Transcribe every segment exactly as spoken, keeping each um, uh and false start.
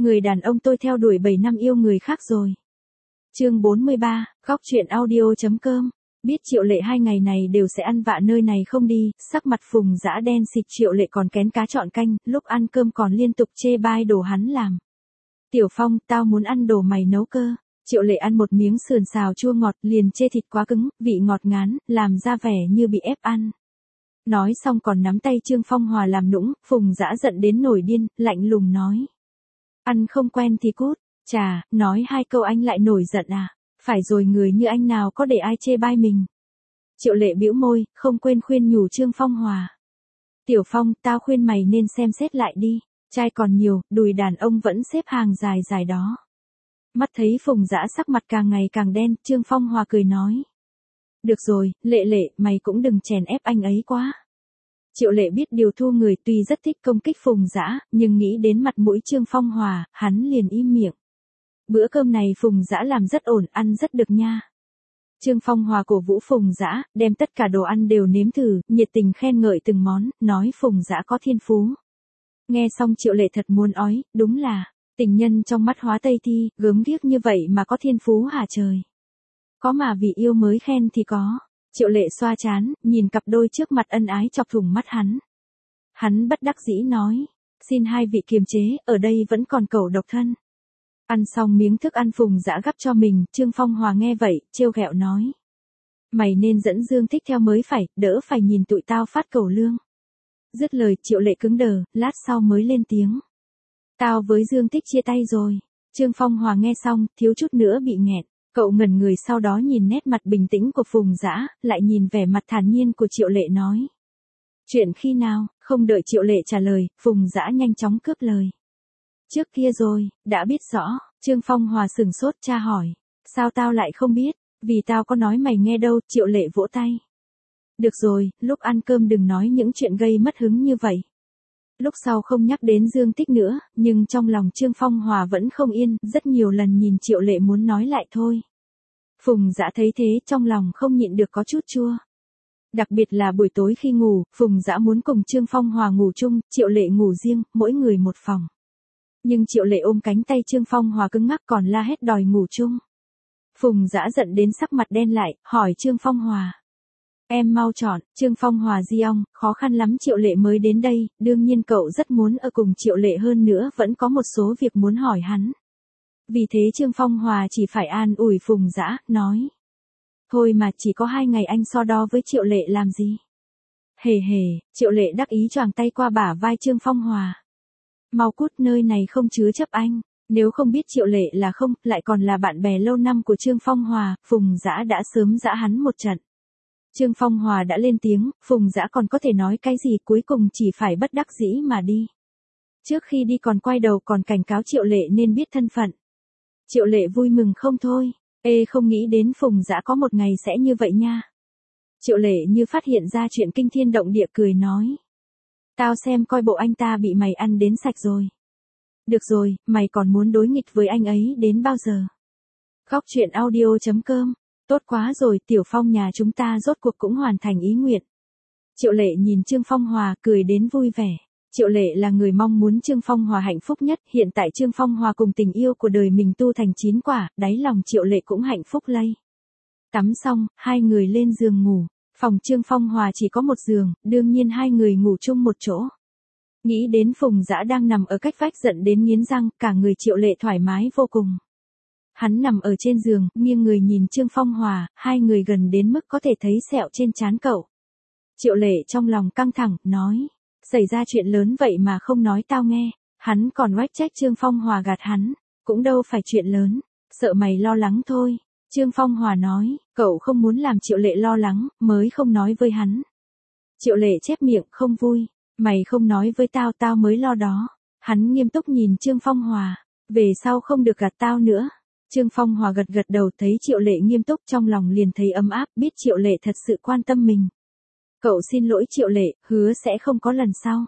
Người đàn ông tôi theo đuổi bảy năm yêu người khác rồi. Chương bốn mươi ba, góc truyện audio.com. Biết Triệu Lệ hai ngày này đều sẽ ăn vạ nơi này không đi, sắc mặt Phùng Dã đen xịt. Triệu Lệ còn kén cá chọn canh, lúc ăn cơm còn liên tục chê bai đồ hắn làm. Tiểu Phong, tao muốn ăn đồ mày nấu cơ. Triệu Lệ ăn một miếng sườn xào chua ngọt, liền chê thịt quá cứng, vị ngọt ngán, làm ra vẻ như bị ép ăn. Nói xong còn nắm tay Trương Phong Hòa làm nũng. Phùng Dã giận đến nổi điên, lạnh lùng nói: ăn không quen thì cút. Chà, nói hai câu anh lại nổi giận à? Phải rồi, người như anh nào có để ai chê bai mình. Triệu Lệ bĩu môi, không quên khuyên nhủ Trương Phong Hòa: Tiểu Phong, tao khuyên mày nên xem xét lại đi. Trai còn nhiều, đùi đàn ông vẫn xếp hàng dài dài đó. Mắt thấy Phùng Dã sắc mặt càng ngày càng đen, Trương Phong Hòa cười nói: được rồi, Lệ Lệ, mày cũng đừng chèn ép anh ấy quá. Triệu Lệ biết điều thu người, tuy rất thích công kích Phùng Dã, nhưng nghĩ đến mặt mũi Trương Phong Hòa, hắn liền im miệng. Bữa cơm này Phùng Dã làm rất ổn, ăn rất được nha. Trương Phong Hòa cổ vũ Phùng Dã, đem tất cả đồ ăn đều nếm thử, nhiệt tình khen ngợi từng món, nói Phùng Dã có thiên phú. Nghe xong Triệu Lệ thật muốn ói, đúng là tình nhân trong mắt hóa Tây Thi, gớm ghiếc như vậy mà có thiên phú hả trời. Có mà vì yêu mới khen thì có. Triệu Lệ xoa trán, nhìn cặp đôi trước mặt ân ái chọc thủng mắt hắn. Hắn bất đắc dĩ nói: xin hai vị kiềm chế, ở đây vẫn còn cẩu độc thân. Ăn xong miếng thức ăn Phùng Dã gắp cho mình, Trương Phong Hòa nghe vậy, trêu ghẹo nói: mày nên dẫn Dương Thích theo mới phải, đỡ phải nhìn tụi tao phát cẩu lương. Dứt lời, Triệu Lệ cứng đờ, lát sau mới lên tiếng: tao với Dương Thích chia tay rồi. Trương Phong Hòa nghe xong, thiếu chút nữa bị nghẹn. Cậu ngẩn người, sau đó nhìn nét mặt bình tĩnh của Phùng Dã, lại nhìn vẻ mặt thản nhiên của Triệu Lệ nói: chuyện khi nào? Không đợi Triệu Lệ trả lời, Phùng Dã nhanh chóng cướp lời: trước kia rồi, đã biết rõ. Trương Phong Hòa sửng sốt, tra hỏi: sao tao lại không biết? Vì tao có nói mày nghe đâu. Triệu Lệ vỗ tay: được rồi, lúc ăn cơm đừng nói những chuyện gây mất hứng như vậy. Lúc sau không nhắc đến Dương Tích nữa, nhưng trong lòng Trương Phong Hòa vẫn không yên, rất nhiều lần nhìn Triệu Lệ muốn nói lại thôi. Phùng Dã thấy thế, trong lòng không nhịn được có chút chua. Đặc biệt là buổi tối khi ngủ, Phùng Dã muốn cùng Trương Phong Hòa ngủ chung, Triệu Lệ ngủ riêng, mỗi người một phòng. Nhưng Triệu Lệ ôm cánh tay Trương Phong Hòa cứng ngắc, còn la hét đòi ngủ chung. Phùng Dã giận đến sắc mặt đen lại, hỏi Trương Phong Hòa: em mau chọn. Trương Phong Hòa di ong, khó khăn lắm Triệu Lệ mới đến đây, đương nhiên cậu rất muốn ở cùng Triệu Lệ, hơn nữa vẫn có một số việc muốn hỏi hắn. Vì thế Trương Phong Hòa chỉ phải an ủi Phùng Dã, nói: thôi mà, chỉ có hai ngày anh so đo với Triệu Lệ làm gì? Hề hề. Triệu Lệ đắc ý choàng tay qua bả vai Trương Phong Hòa: mau cút, nơi này không chứa chấp anh. Nếu không biết Triệu Lệ là không, lại còn là bạn bè lâu năm của Trương Phong Hòa, Phùng Dã đã sớm giã hắn một trận. Trương Phong Hòa đã lên tiếng, Phùng Dã còn có thể nói cái gì, cuối cùng chỉ phải bất đắc dĩ mà đi. Trước khi đi còn quay đầu còn cảnh cáo Triệu Lệ nên biết thân phận. Triệu Lệ vui mừng không thôi. Ê, không nghĩ đến Phùng Dã có một ngày sẽ như vậy nha. Triệu Lệ như phát hiện ra chuyện kinh thiên động địa, cười nói: tao xem coi bộ anh ta bị mày ăn đến sạch rồi. Được rồi, mày còn muốn đối nghịch với anh ấy đến bao giờ? Góc truyện audio.com. Tốt quá rồi, Tiểu Phong nhà chúng ta rốt cuộc cũng hoàn thành ý nguyện. Triệu Lệ nhìn Trương Phong Hòa, cười đến vui vẻ. Triệu Lệ là người mong muốn Trương Phong Hòa hạnh phúc nhất, hiện tại Trương Phong Hòa cùng tình yêu của đời mình tu thành chín quả, đáy lòng Triệu Lệ cũng hạnh phúc lây. Tắm xong, hai người lên giường ngủ. Phòng Trương Phong Hòa chỉ có một giường, đương nhiên hai người ngủ chung một chỗ. Nghĩ đến Phùng Dã đang nằm ở cách vách giận đến nghiến răng, cả người Triệu Lệ thoải mái vô cùng. Hắn nằm ở trên giường, nghiêng người nhìn Trương Phong Hòa, hai người gần đến mức có thể thấy sẹo trên trán cậu. Triệu Lệ trong lòng căng thẳng, nói: xảy ra chuyện lớn vậy mà không nói tao nghe. Hắn còn oách trách Trương Phong Hòa gạt hắn. Cũng đâu phải chuyện lớn, sợ mày lo lắng thôi. Trương Phong Hòa nói, cậu không muốn làm Triệu Lệ lo lắng, mới không nói với hắn. Triệu Lệ chép miệng, không vui. Mày không nói với tao, tao mới lo đó. Hắn nghiêm túc nhìn Trương Phong Hòa. Về sau không được gạt tao nữa. Trương Phong Hòa gật gật đầu, thấy Triệu Lệ nghiêm túc trong lòng liền thấy ấm áp, biết Triệu Lệ thật sự quan tâm mình. Cậu xin lỗi Triệu Lệ, hứa sẽ không có lần sau.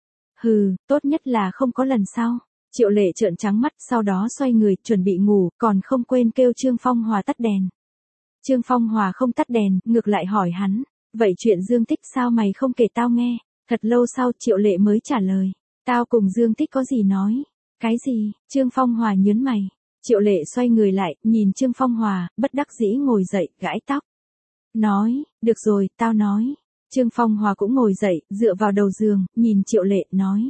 Hừ, tốt nhất là không có lần sau. Triệu Lệ trợn trắng mắt, sau đó xoay người, chuẩn bị ngủ, còn không quên kêu Trương Phong Hòa tắt đèn. Trương Phong Hòa không tắt đèn, ngược lại hỏi hắn, vậy chuyện Dương Tích sao mày không kể tao nghe? Thật lâu sau Triệu Lệ mới trả lời, tao cùng Dương Tích có gì nói. Cái gì? Trương Phong Hòa nhớn mày. Triệu Lệ xoay người lại, nhìn Trương Phong Hòa, bất đắc dĩ ngồi dậy, gãi tóc. Nói, được rồi, tao nói. Trương Phong Hòa cũng ngồi dậy, dựa vào đầu giường, nhìn Triệu Lệ, nói.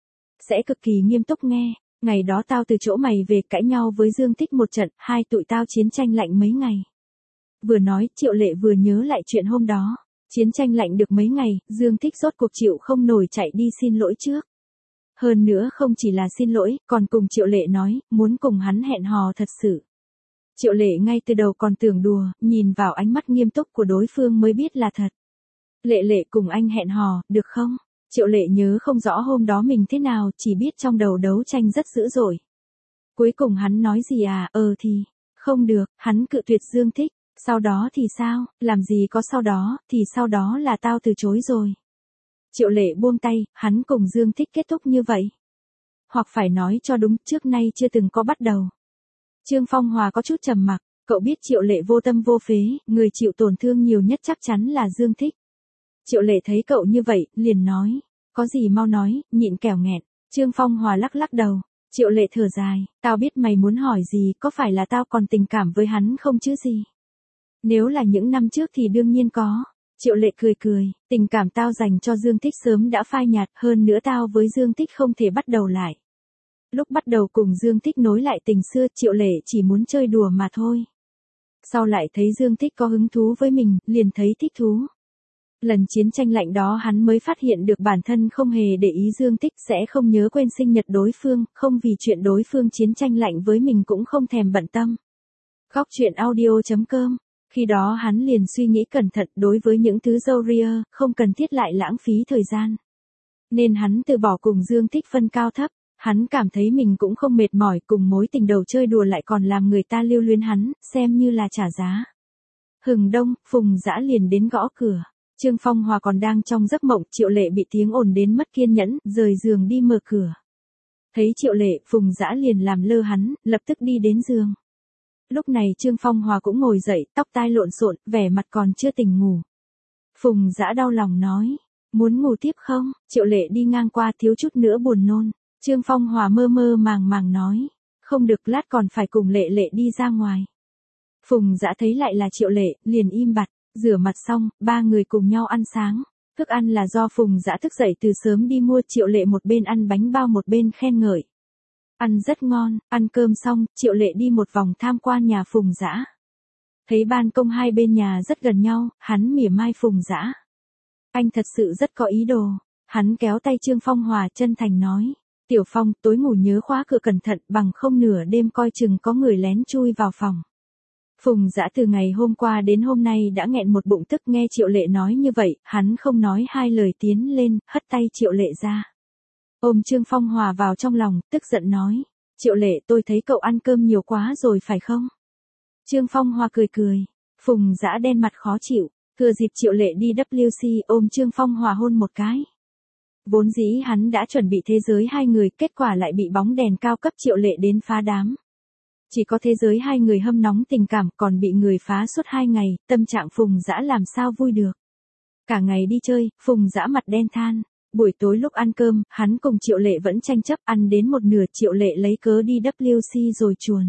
Sẽ cực kỳ nghiêm túc nghe, ngày đó tao từ chỗ mày về cãi nhau với Dương Tích một trận, hai tụi tao chiến tranh lạnh mấy ngày. Vừa nói, Triệu Lệ vừa nhớ lại chuyện hôm đó. Chiến tranh lạnh được mấy ngày, Dương Tích rốt cuộc chịu không nổi chạy đi xin lỗi trước. Hơn nữa không chỉ là xin lỗi, còn cùng Triệu Lệ nói, muốn cùng hắn hẹn hò thật sự. Triệu Lệ ngay từ đầu còn tưởng đùa, nhìn vào ánh mắt nghiêm túc của đối phương mới biết là thật. Lệ Lệ cùng anh hẹn hò, được không? Triệu Lệ nhớ không rõ hôm đó mình thế nào, chỉ biết trong đầu đấu tranh rất dữ dội. Cuối cùng hắn nói gì à, ờ thì, không được, hắn cự tuyệt Dương Tích. Sau đó thì sao, làm gì có sau đó, thì sau đó là tao từ chối rồi. Triệu Lệ buông tay, hắn cùng Dương Tích kết thúc như vậy. Hoặc phải nói cho đúng, trước nay chưa từng có bắt đầu. Trương Phong Hòa có chút trầm mặc, cậu biết Triệu Lệ vô tâm vô phế, người chịu tổn thương nhiều nhất chắc chắn là Dương Tích. Triệu Lệ thấy cậu như vậy, liền nói, có gì mau nói, nhịn kẻo nghẹn. Trương Phong Hòa lắc lắc đầu. Triệu Lệ thở dài, tao biết mày muốn hỏi gì, có phải là tao còn tình cảm với hắn không chứ gì? Nếu là những năm trước thì đương nhiên có. Triệu Lệ cười cười, tình cảm tao dành cho Dương Tích sớm đã phai nhạt, hơn nữa tao với Dương Tích không thể bắt đầu lại. Lúc bắt đầu cùng Dương Tích nối lại tình xưa, Triệu Lệ chỉ muốn chơi đùa mà thôi. Sau lại thấy Dương Tích có hứng thú với mình, liền thấy thích thú. Lần chiến tranh lạnh đó hắn mới phát hiện được bản thân không hề để ý Dương Tích, sẽ không nhớ quên sinh nhật đối phương, không vì chuyện đối phương chiến tranh lạnh với mình cũng không thèm bận tâm. Góc truyện audio chấm com. Khi đó hắn liền suy nghĩ cẩn thận, đối với những thứ râu ria, không cần thiết lại lãng phí thời gian. Nên hắn từ bỏ cùng Dương Tích phân cao thấp, hắn cảm thấy mình cũng không mệt mỏi, cùng mối tình đầu chơi đùa lại còn làm người ta lưu luyến hắn, xem như là trả giá. Hừng đông, Phùng Dã liền đến gõ cửa. Trương Phong Hòa còn đang trong giấc mộng, Triệu Lệ bị tiếng ồn đến mất kiên nhẫn, rời giường đi mở cửa. Thấy Triệu Lệ, Phùng Dã liền làm lơ hắn, lập tức đi đến giường. Lúc này Trương Phong Hòa cũng ngồi dậy, tóc tai lộn xộn, vẻ mặt còn chưa tỉnh ngủ. Phùng Dã đau lòng nói, muốn ngủ tiếp không? Triệu Lệ đi ngang qua thiếu chút nữa buồn nôn. Trương Phong Hòa mơ mơ màng màng nói, không được, lát còn phải cùng Lệ Lệ đi ra ngoài. Phùng Dã thấy lại là Triệu Lệ, liền im bặt, rửa mặt xong, ba người cùng nhau ăn sáng. Thức ăn là do Phùng Dã thức dậy từ sớm đi mua, Triệu Lệ một bên ăn bánh bao một bên khen ngợi. Ăn rất ngon, ăn cơm xong, Triệu Lệ đi một vòng tham quan nhà Phùng Dã. Thấy ban công hai bên nhà rất gần nhau, hắn mỉa mai Phùng Dã. Anh thật sự rất có ý đồ. Hắn kéo tay Trương Phong Hòa chân thành nói. Tiểu Phong, tối ngủ nhớ khóa cửa cẩn thận, bằng không nửa đêm coi chừng có người lén chui vào phòng. Phùng Dã từ ngày hôm qua đến hôm nay đã nghẹn một bụng tức, nghe Triệu Lệ nói như vậy, hắn không nói hai lời tiến lên, hất tay Triệu Lệ ra. Ôm Trương Phong Hòa vào trong lòng, tức giận nói. Triệu Lệ, tôi thấy cậu ăn cơm nhiều quá rồi phải không? Trương Phong Hòa cười cười. Phùng Dã đen mặt khó chịu. Thừa dịp Triệu Lệ đi W C, ôm Trương Phong Hòa hôn một cái. Vốn dĩ hắn đã chuẩn bị thế giới hai người, kết quả lại bị bóng đèn cao cấp Triệu Lệ đến phá đám. Chỉ có thế giới hai người hâm nóng tình cảm, còn bị người phá suốt hai ngày, tâm trạng Phùng Dã làm sao vui được. Cả ngày đi chơi, Phùng Dã mặt đen than. Buổi tối lúc ăn cơm, hắn cùng Triệu Lệ vẫn tranh chấp, ăn đến một nửa Triệu Lệ lấy cớ đi W C rồi chuồn.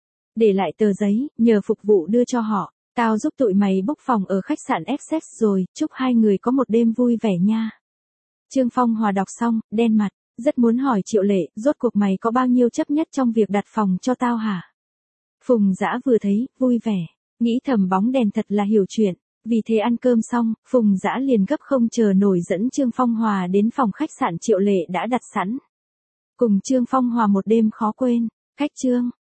Để lại tờ giấy, nhờ phục vụ đưa cho họ. Tao giúp tụi mày book phòng ở khách sạn Essex rồi, chúc hai người có một đêm vui vẻ nha. Trương Phong Hòa đọc xong, đen mặt, rất muốn hỏi Triệu Lệ, rốt cuộc mày có bao nhiêu chấp nhất trong việc đặt phòng cho tao hả? Phùng Dã vừa thấy, vui vẻ, nghĩ thầm bóng đèn thật là hiểu chuyện. Vì thế ăn cơm xong, Phùng Dã liền gấp không chờ nổi dẫn Trương Phong Hòa đến phòng khách sạn Triệu Lệ đã đặt sẵn. Cùng Trương Phong Hòa một đêm khó quên, khách Trương,